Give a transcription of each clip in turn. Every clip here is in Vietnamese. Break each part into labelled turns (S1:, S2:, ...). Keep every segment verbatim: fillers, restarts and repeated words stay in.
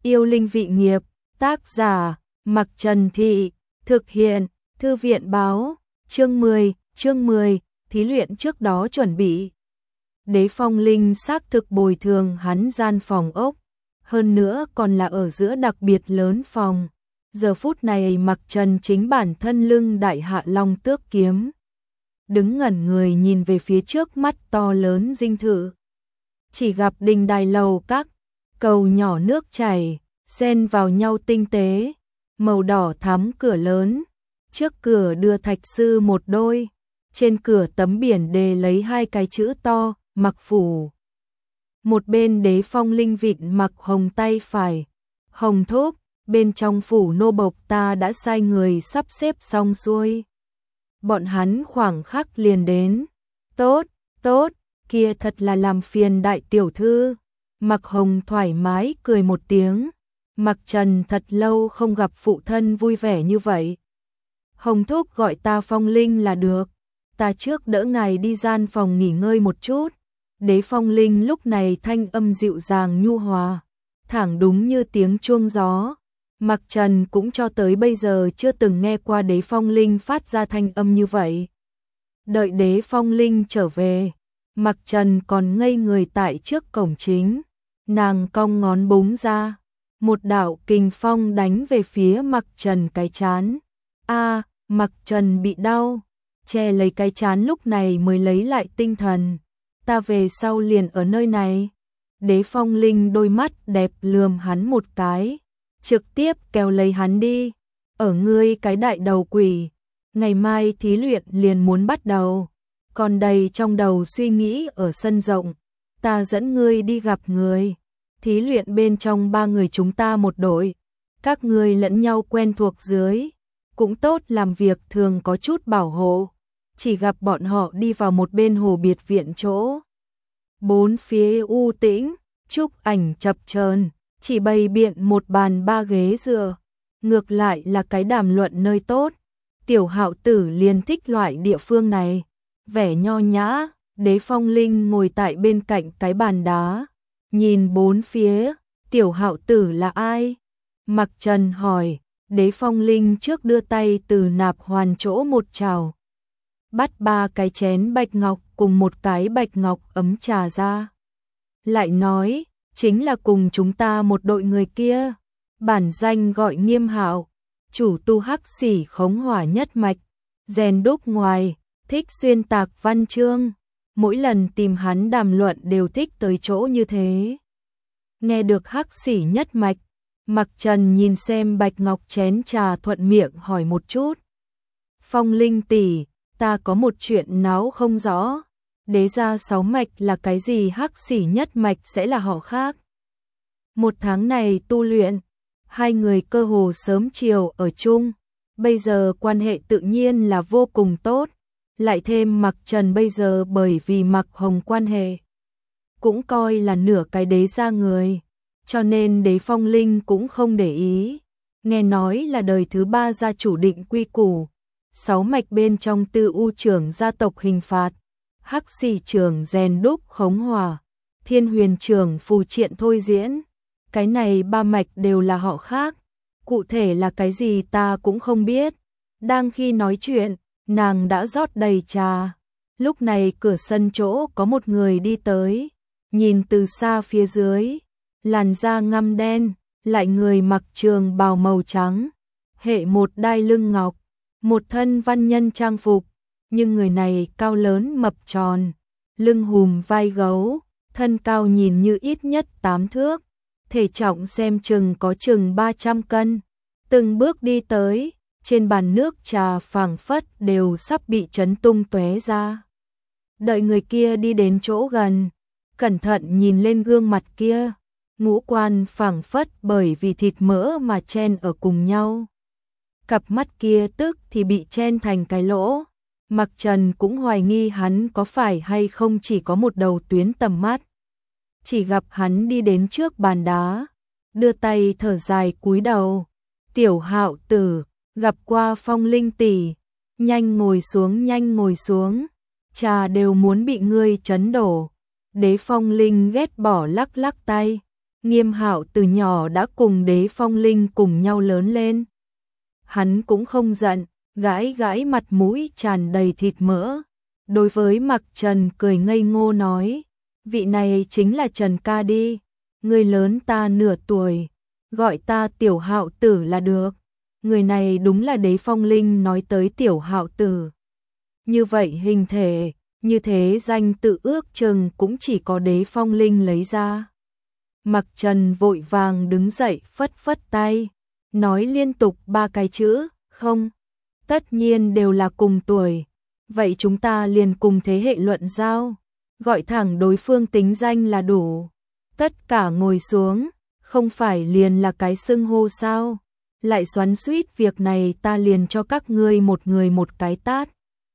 S1: Yêu linh vị nghiệp, tác giả, Mặc Trần Thị, thực hiện, Thư viện báo, chương mười, chương mười, thí luyện trước đó chuẩn bị. Đế Phong Linh xác thực bồi thường hắn gian phòng ốc, hơn nữa còn là ở giữa đặc biệt lớn phòng. Giờ phút này Mặc Trần chính bản thân lưng đại hạ long tước kiếm, đứng ngẩn người nhìn về phía trước mắt to lớn dinh thự. Chỉ gặp đình đài lầu các, cầu nhỏ nước chảy, xen vào nhau tinh tế, màu đỏ thắm cửa lớn, trước cửa đưa thạch sư một đôi, trên cửa tấm biển đề lấy hai cái chữ to, Mặc phủ. Một bên Đế Phong Linh vịn Mặc Hồng tay phải, Hồng thúc, bên trong phủ nô bộc ta đã sai người sắp xếp xong xuôi. Bọn hắn khoảng khắc liền đến. Tốt, tốt, kia thật là làm phiền đại tiểu thư. Mặc Hồng thoải mái cười một tiếng. Mặc Trần thật lâu không gặp phụ thân vui vẻ như vậy. Hồng thúc gọi ta Phong Linh là được. Ta trước đỡ ngài đi gian phòng nghỉ ngơi một chút. Đế Phong Linh lúc này thanh âm dịu dàng nhu hòa, thẳng đúng như tiếng chuông gió. Mặc Trần cũng cho tới bây giờ chưa từng nghe qua Đế Phong Linh phát ra thanh âm như vậy. Đợi Đế Phong Linh trở về, Mặc Trần còn ngây người tại trước cổng chính. Nàng cong ngón búng ra, một đạo kình phong đánh về phía Mặc Trần cái chán. A, Mặc Trần bị đau, che lấy cái chán lúc này mới lấy lại tinh thần. Ta về sau liền ở nơi này. Đế Phong Linh đôi mắt đẹp lườm hắn một cái, trực tiếp kéo lấy hắn đi. Ở ngươi cái đại đầu quỷ, ngày mai thí luyện liền muốn bắt đầu. Còn đầy trong đầu suy nghĩ ở sân rộng, ta dẫn ngươi đi gặp người. Thí luyện bên trong ba người chúng ta một đội, các ngươi lẫn nhau quen thuộc dưới, cũng tốt làm việc thường có chút bảo hộ. Chỉ gặp bọn họ đi vào một bên hồ biệt viện chỗ. Bốn phía u tĩnh, trúc ảnh chập chờn, chỉ bày biện một bàn ba ghế dựa, ngược lại là cái đàm luận nơi tốt. Tiểu Hạo Tử liền thích loại địa phương này, vẻ nho nhã. Đế Phong Linh ngồi tại bên cạnh cái bàn đá, nhìn bốn phía. Tiểu Hạo Tử là ai? Mặc Trần hỏi. Đế Phong Linh trước đưa tay từ nạp hoàn chỗ một trào, bắt ba cái chén bạch ngọc cùng một cái bạch ngọc ấm trà ra. Lại nói, chính là cùng chúng ta một đội người kia, bản danh gọi Nghiêm Hạo, chủ tu hắc xỉ khống hỏa nhất mạch, rèn đúc ngoài, thích xuyên tạc văn chương, mỗi lần tìm hắn đàm luận đều thích tới chỗ như thế. Nghe được hắc xỉ nhất mạch, Mặc Trần nhìn xem bạch ngọc chén trà thuận miệng hỏi một chút. Phong Linh tỷ, ta có một chuyện náo không rõ. Đế gia sáu mạch là cái gì, hắc xỉ nhất mạch sẽ là họ khác? Một tháng này tu luyện, hai người cơ hồ sớm chiều ở chung, bây giờ quan hệ tự nhiên là vô cùng tốt. Lại thêm Mặc Trần bây giờ bởi vì Mặc Hồng quan hệ, cũng coi là nửa cái đế gia người, cho nên Đế Phong Linh cũng không để ý. Nghe nói là đời thứ ba gia chủ định quy củ, sáu mạch bên trong Tư U trưởng gia tộc hình phạt, hắc xỉ trưởng rèn đúc khống hỏa, Thiên Huyền trưởng phù triện thôi diễn. Cái này ba mạch đều là họ khác, cụ thể là cái gì ta cũng không biết. Đang khi nói chuyện, nàng đã rót đầy trà. Lúc này cửa sân chỗ có một người đi tới, nhìn từ xa phía dưới, làn da ngăm đen, lại người mặc trường bào màu trắng, hệ một đai lưng ngọc, một thân văn nhân trang phục, nhưng người này cao lớn mập tròn, lưng hùm vai gấu, thân cao nhìn như ít nhất tám thước, thể trọng xem chừng có chừng ba trăm cân. Từng bước đi tới, trên bàn nước trà phảng phất đều sắp bị chấn tung tóe ra. Đợi người kia đi đến chỗ gần, cẩn thận nhìn lên gương mặt kia, ngũ quan phảng phất bởi vì thịt mỡ mà chen ở cùng nhau. Cặp mắt kia tức thì bị chen thành cái lỗ. Mặc Trần cũng hoài nghi hắn có phải hay không chỉ có một đầu tuyến tầm mắt. Chỉ gặp hắn đi đến trước bàn đá, đưa tay thở dài cúi đầu. Tiểu Hạo Tử, gặp qua Phong Linh tỷ, nhanh ngồi xuống, nhanh ngồi xuống, trà đều muốn bị ngươi chấn đổ. Đế Phong Linh ghét bỏ lắc lắc tay, Nghiêm Hạo từ nhỏ đã cùng Đế Phong Linh cùng nhau lớn lên. Hắn cũng không giận, gãi gãi mặt mũi tràn đầy thịt mỡ. Đối với Mặc Trần cười ngây ngô nói, vị này chính là Trần ca đi, người lớn ta nửa tuổi, gọi ta Tiểu Hạo tử là được. Người này đúng là Đế Phong Linh nói tới Tiểu Hạo tử. Như vậy hình thể, như thế danh tự ước chừng cũng chỉ có Đế Phong Linh lấy ra. Mặc Trần vội vàng đứng dậy phất phất tay, nói liên tục ba cái chữ, không, tất nhiên đều là cùng tuổi, vậy chúng ta liền cùng thế hệ luận giao, gọi thẳng đối phương tính danh là đủ. Tất cả ngồi xuống, không phải liền là cái xưng hô sao, lại xoắn xuýt việc này ta liền cho các ngươi một người một cái tát.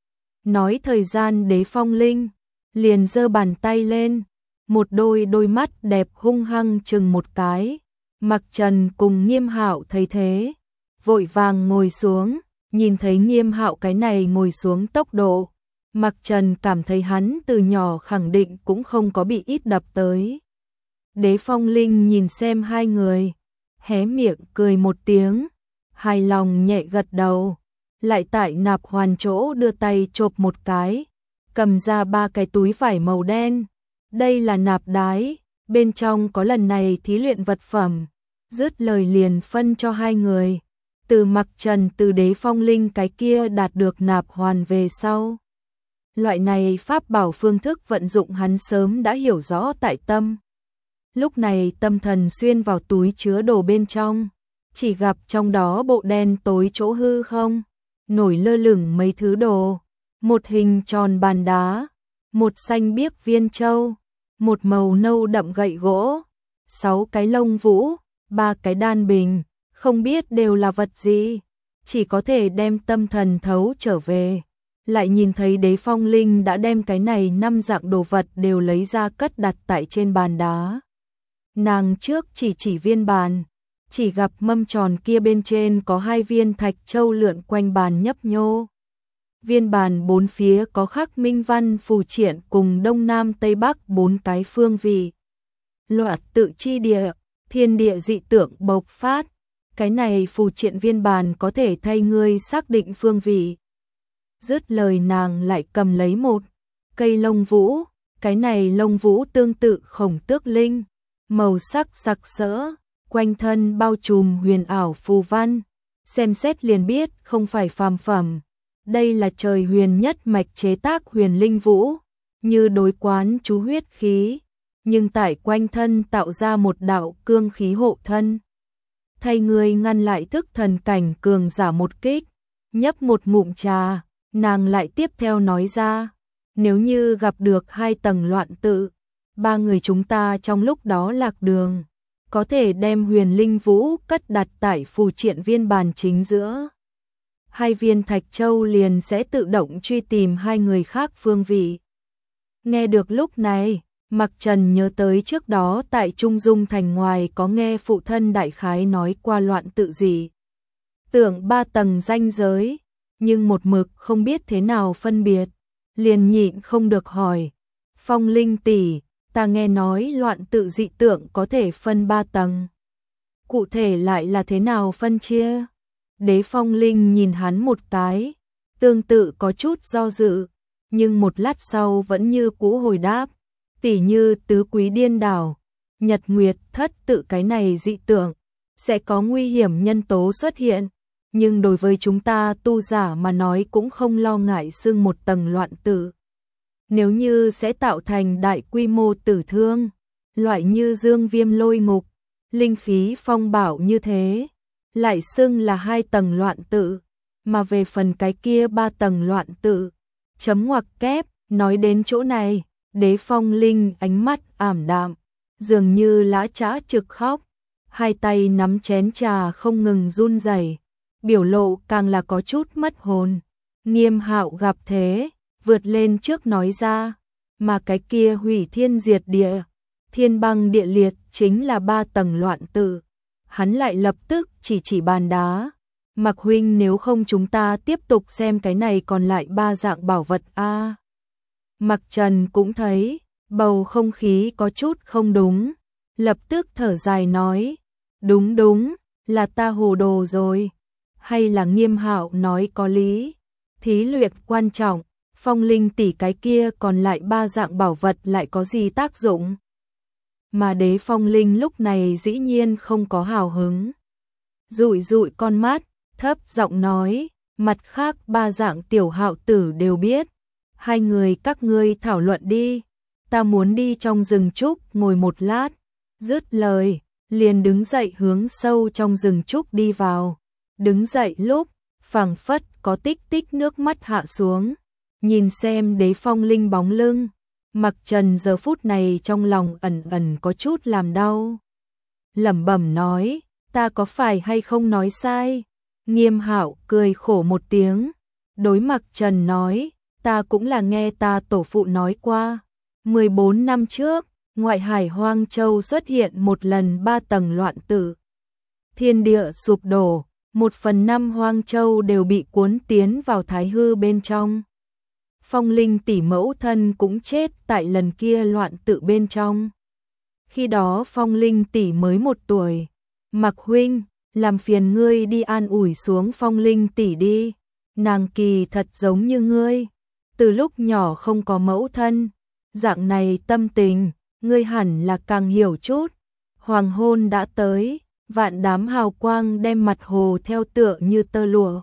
S1: Nói thời gian Đế Phong Linh, liền giơ bàn tay lên, một đôi đôi mắt đẹp hung hăng chừng một cái. Mặc Trần cùng Nghiêm Hạo thấy thế, vội vàng ngồi xuống, nhìn thấy Nghiêm Hạo cái này ngồi xuống tốc độ, Mặc Trần cảm thấy hắn từ nhỏ khẳng định cũng không có bị ít đập tới. Đế Phong Linh nhìn xem hai người, hé miệng cười một tiếng, hài lòng nhẹ gật đầu, lại tại nạp hoàn chỗ đưa tay chộp một cái, cầm ra ba cái túi vải màu đen. Đây là nạp đái, bên trong có lần này thí luyện vật phẩm, dứt lời liền phân cho hai người. Từ Mặc Trần từ Đế Phong Linh cái kia đạt được nạp hoàn về sau. Loại này pháp bảo phương thức vận dụng hắn sớm đã hiểu rõ tại tâm. Lúc này tâm thần xuyên vào túi chứa đồ bên trong, chỉ gặp trong đó bộ đen tối chỗ hư không, nổi lơ lửng mấy thứ đồ, một hình tròn bàn đá, một xanh biếc viên châu, một màu nâu đậm gậy gỗ, sáu cái lông vũ, ba cái đan bình, không biết đều là vật gì, chỉ có thể đem tâm thần thấu trở về. Lại nhìn thấy Đế Phong Linh đã đem cái này năm dạng đồ vật đều lấy ra cất đặt tại trên bàn đá. Nàng trước chỉ chỉ viên bàn, chỉ gặp mâm tròn kia bên trên có hai viên thạch châu lượn quanh bàn nhấp nhô. Viên bàn bốn phía có khắc minh văn phù triện cùng đông nam tây bắc bốn cái phương vị. Loạt tự chi địa, thiên địa dị tượng bộc phát. Cái này phù triện viên bàn có thể thay ngươi xác định phương vị. Dứt lời nàng lại cầm lấy một cây lông vũ. Cái này lông vũ tương tự khổng tước linh, màu sắc sặc sỡ, quanh thân bao trùm huyền ảo phù văn. Xem xét liền biết không phải phàm phẩm. Đây là trời huyền nhất mạch chế tác huyền linh vũ, như đối quán chú huyết khí, nhưng tại quanh thân tạo ra một đạo cương khí hộ thân. Thay người ngăn lại thức thần cảnh cường giả một kích, nhấp một ngụm trà, nàng lại tiếp theo nói ra, nếu như gặp được hai tầng loạn tự, ba người chúng ta trong lúc đó lạc đường, có thể đem huyền linh vũ cất đặt tại phù triện viên bàn chính giữa. Hai viên thạch châu liền sẽ tự động truy tìm hai người khác phương vị. Nghe được lúc này, Mặc Trần nhớ tới trước đó tại Trung Dung thành ngoài có nghe phụ thân đại khái nói qua loạn tự gì. Tưởng ba tầng ranh giới, nhưng một mực không biết thế nào phân biệt, liền nhịn không được hỏi. Phong Linh tỷ, ta nghe nói loạn tự dị tượng có thể phân ba tầng. Cụ thể lại là thế nào phân chia? Đế Phong Linh nhìn hắn một cái, tương tự có chút do dự, nhưng một lát sau vẫn như cũ hồi đáp, tỉ như tứ quý điên đảo, nhật nguyệt thất tự cái này dị tượng, sẽ có nguy hiểm nhân tố xuất hiện, nhưng đối với chúng ta tu giả mà nói cũng không lo ngại xưng một tầng loạn tự. Nếu như sẽ tạo thành đại quy mô tử thương, loại như dương viêm lôi ngục, linh khí phong bảo như thế, lại xưng là hai tầng loạn tự, mà về phần cái kia ba tầng loạn tự, chấm ngoặc kép, nói đến chỗ này, Đế Phong Linh ánh mắt ảm đạm, dường như lã chã trực khóc, hai tay nắm chén trà không ngừng run rẩy, biểu lộ càng là có chút mất hồn. Nghiêm Hạo gặp thế, vượt lên trước nói ra, mà cái kia hủy thiên diệt địa, thiên băng địa liệt chính là ba tầng loạn tự. Hắn lại lập tức chỉ chỉ bàn đá, Mặc huynh, nếu không chúng ta tiếp tục xem cái này còn lại ba dạng bảo vật a. À, Mặc Trần cũng thấy bầu không khí có chút không đúng, lập tức thở dài nói, đúng đúng, là ta hồ đồ rồi, hay là Nghiêm Hạo nói có lý, thí luyện quan trọng, phong linh tỷ cái kia còn lại ba dạng bảo vật lại có gì tác dụng. Mà Đế Phong Linh lúc này dĩ nhiên không có hào hứng. Dụi dụi con mắt, thấp giọng nói, mặt khác ba dạng tiểu hạo tử đều biết, hai người các ngươi thảo luận đi, ta muốn đi trong rừng trúc ngồi một lát. Dứt lời, liền đứng dậy hướng sâu trong rừng trúc đi vào. Đứng dậy lúc, phảng phất có tích tích nước mắt hạ xuống, nhìn xem Đế Phong Linh bóng lưng. Mặc Trần giờ phút này trong lòng ẩn ẩn có chút làm đau. Lẩm bẩm nói, ta có phải hay không nói sai? Nghiêm Hạo cười khổ một tiếng, đối Mặc Trần nói, ta cũng là nghe ta tổ phụ nói qua, mười bốn năm trước, ngoại hải Hoang Châu xuất hiện một lần ba tầng loạn tử. Thiên địa sụp đổ, một phần năm Hoang Châu đều bị cuốn tiến vào thái hư bên trong. Phong Linh tỷ mẫu thân cũng chết tại lần kia loạn tự bên trong. Khi đó Phong Linh tỷ mới một tuổi. Mặc huynh, làm phiền ngươi đi an ủi xuống Phong Linh tỷ đi. Nàng kỳ thật giống như ngươi, từ lúc nhỏ không có mẫu thân, dạng này tâm tình, ngươi hẳn là càng hiểu chút. Hoàng hôn đã tới, vạn đám hào quang đem mặt hồ theo tựa như tơ lụa.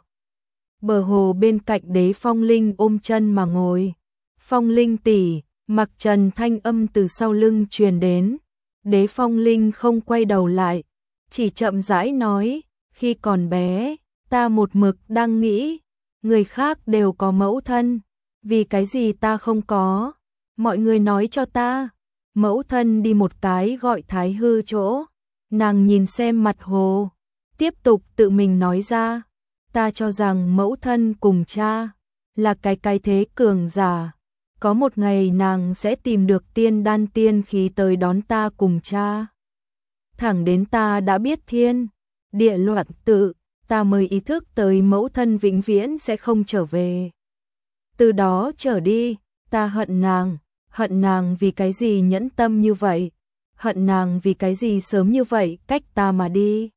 S1: Bờ hồ bên cạnh Đế Phong Linh ôm chân mà ngồi. Phong Linh tỷ, Mặc Trần thanh âm từ sau lưng truyền đến. Đế Phong Linh không quay đầu lại, chỉ chậm rãi nói, khi còn bé, ta một mực đang nghĩ, người khác đều có mẫu thân, vì cái gì ta không có? Mọi người nói cho ta, mẫu thân đi một cái gọi thái hư chỗ. Nàng nhìn xem mặt hồ, tiếp tục tự mình nói ra, ta cho rằng mẫu thân cùng cha là cái cái thế cường giả, có một ngày nàng sẽ tìm được tiên đan tiên khí tới đón ta cùng cha. Thẳng đến ta đã biết thiên địa loạn tự, ta mới ý thức tới mẫu thân vĩnh viễn sẽ không trở về. Từ đó trở đi, ta hận nàng, hận nàng vì cái gì nhẫn tâm như vậy, hận nàng vì cái gì sớm như vậy cách ta mà đi.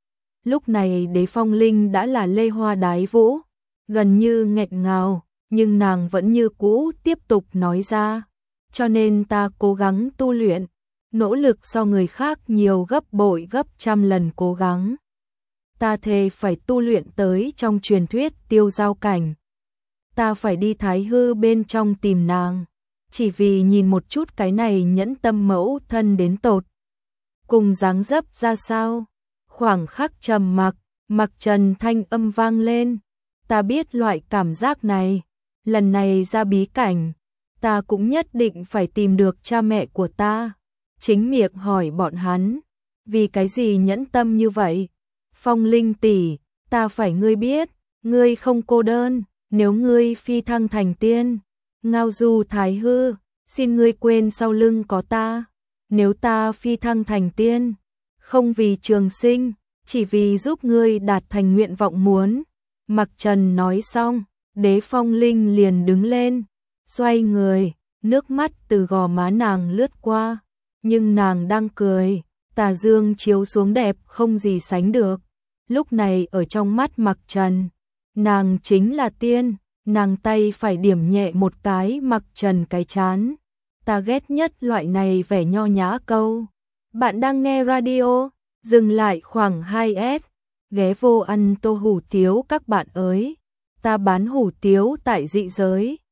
S1: Lúc này Đế Phong Linh đã là lê hoa đái vũ, gần như nghẹt ngào, nhưng nàng vẫn như cũ tiếp tục nói ra. Cho nên ta cố gắng tu luyện, nỗ lực so người khác nhiều gấp bội gấp trăm lần cố gắng. Ta thề phải tu luyện tới trong truyền thuyết tiêu giao cảnh. Ta phải đi thái hư bên trong tìm nàng, chỉ vì nhìn một chút cái này nhẫn tâm mẫu thân đến tột cùng dáng dấp ra sao. Khoảng khắc trầm mặc, Mặc Trần thanh âm vang lên, ta biết loại cảm giác này, lần này ra bí cảnh, ta cũng nhất định phải tìm được cha mẹ của ta. Chính miệng hỏi bọn hắn, vì cái gì nhẫn tâm như vậy? Phong Linh tỷ, ta phải ngươi biết, ngươi không cô đơn, nếu ngươi phi thăng thành tiên, ngao du thái hư, xin ngươi quên sau lưng có ta. Nếu ta phi thăng thành tiên, không vì trường sinh, chỉ vì giúp ngươi đạt thành nguyện vọng muốn. Mặc Trần nói xong, Đế Phong Linh liền đứng lên, xoay người, nước mắt từ gò má nàng lướt qua, nhưng nàng đang cười, tà dương chiếu xuống đẹp không gì sánh được. Lúc này ở trong mắt Mặc Trần, nàng chính là tiên. Nàng tay phải điểm nhẹ một cái Mặc Trần cái chán. Ta ghét nhất loại này vẻ nho nhã câu. Bạn đang nghe radio, dừng lại khoảng hai S, ghé vô ăn tô hủ tiếu các bạn ơi. Ta bán hủ tiếu tại dị giới.